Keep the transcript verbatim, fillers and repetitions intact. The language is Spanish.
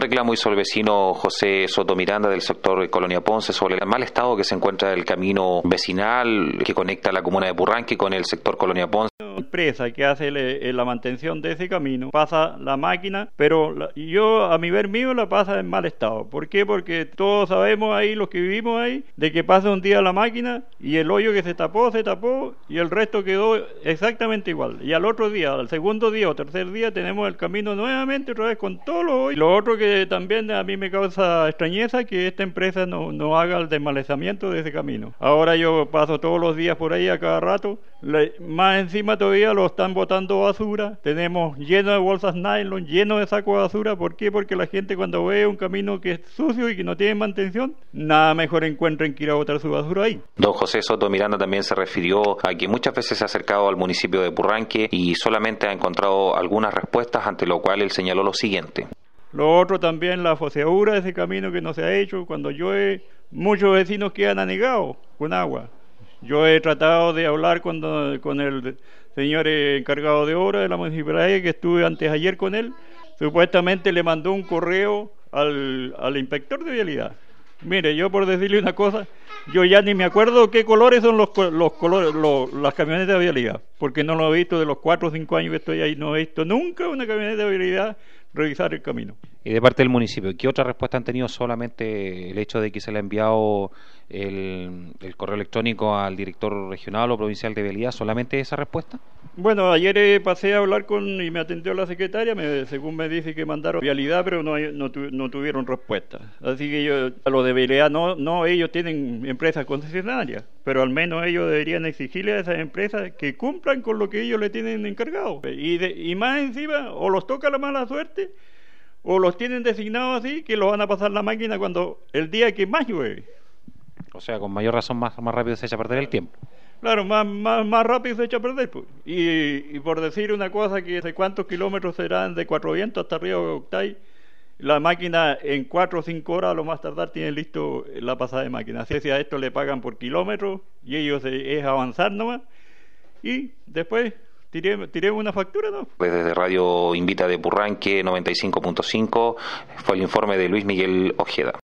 reclamo hizo el vecino José Soto Miranda del sector Colonia Ponce sobre el mal estado que se encuentra el camino vecinal que conecta la comuna de Purranque con el sector Colonia Ponce. La empresa que hace le, la mantención de ese camino pasa la máquina, pero la, yo a mi ver mío la pasa en mal estado. ¿Por qué? Porque todos sabemos ahí, los que vivimos ahí, de que pasa un día la máquina y el hoyo que se tapó, se tapó y el resto quedó exactamente igual. Y al otro día, al segundo día o tercer día tenemos el camino nuevamente otra vez con todos los hoyos. Lo otro que también a mí me causa extrañeza que esta empresa no, no haga el desmalezamiento de ese camino. Ahora yo paso todos los días por ahí a cada rato, le, más encima todavía lo están botando basura, tenemos lleno de bolsas nylon, lleno de sacos de basura. ¿Por qué? Porque la gente cuando ve un camino que es sucio y que no tiene mantención, nada mejor encuentran que ir a botar su basura ahí. Don José Soto Miranda también se refirió a que muchas veces se ha acercado al municipio de Purranque y solamente ha encontrado algunas respuestas, ante lo cual él señaló lo siguiente. Lo otro también, la foseadura de ese camino que no se ha hecho. Cuando llueve, muchos vecinos quedan anegados con agua. Yo he tratado de hablar con, con el señor encargado de obra de la municipalidad, que estuve antes ayer con él. Supuestamente le mandó un correo al, al inspector de vialidad. Mire, yo por decirle una cosa, yo ya ni me acuerdo qué colores son los, los colores, los, las camionetas de vialidad, porque no lo he visto de los cuatro o cinco años que estoy ahí, no he visto nunca una camioneta de vialidad revisar el camino. Y de parte del municipio, ¿qué otra respuesta han tenido? ¿Solamente el hecho de que se le ha enviado el, el correo electrónico al director regional o provincial de vialidad? ¿Solamente esa respuesta? Bueno, ayer eh, pasé a hablar con y me atendió la secretaria, me, según me dice que mandaron vialidad, pero no, no, tu, no tuvieron respuesta. Así que yo, a lo de vialidad, no, no, ellos tienen empresas concesionarias, pero al menos ellos deberían exigirle a esas empresas que cumplan con lo que ellos le tienen encargado. Y, de, y más encima, o los toca la mala suerte, o los tienen designados así, que los van a pasar la máquina cuando el día que más llueve. O sea, con mayor razón, más, más rápido se echa a perder el tiempo. Claro, más, más, más rápido se echa a perder. Pues. Y, y por decir una cosa, que de cuántos kilómetros serán de Cuatro Vientos hasta Río de Octay, la máquina en cuatro o cinco horas a lo más tardar tiene listo la pasada de máquina. Así que a esto le pagan por kilómetros y ellos es avanzar nomás. Y después tiremos tiré una factura, ¿no? Desde Radio Invita de Purranque noventa y cinco punto cinco fue el informe de Luis Miguel Ojeda.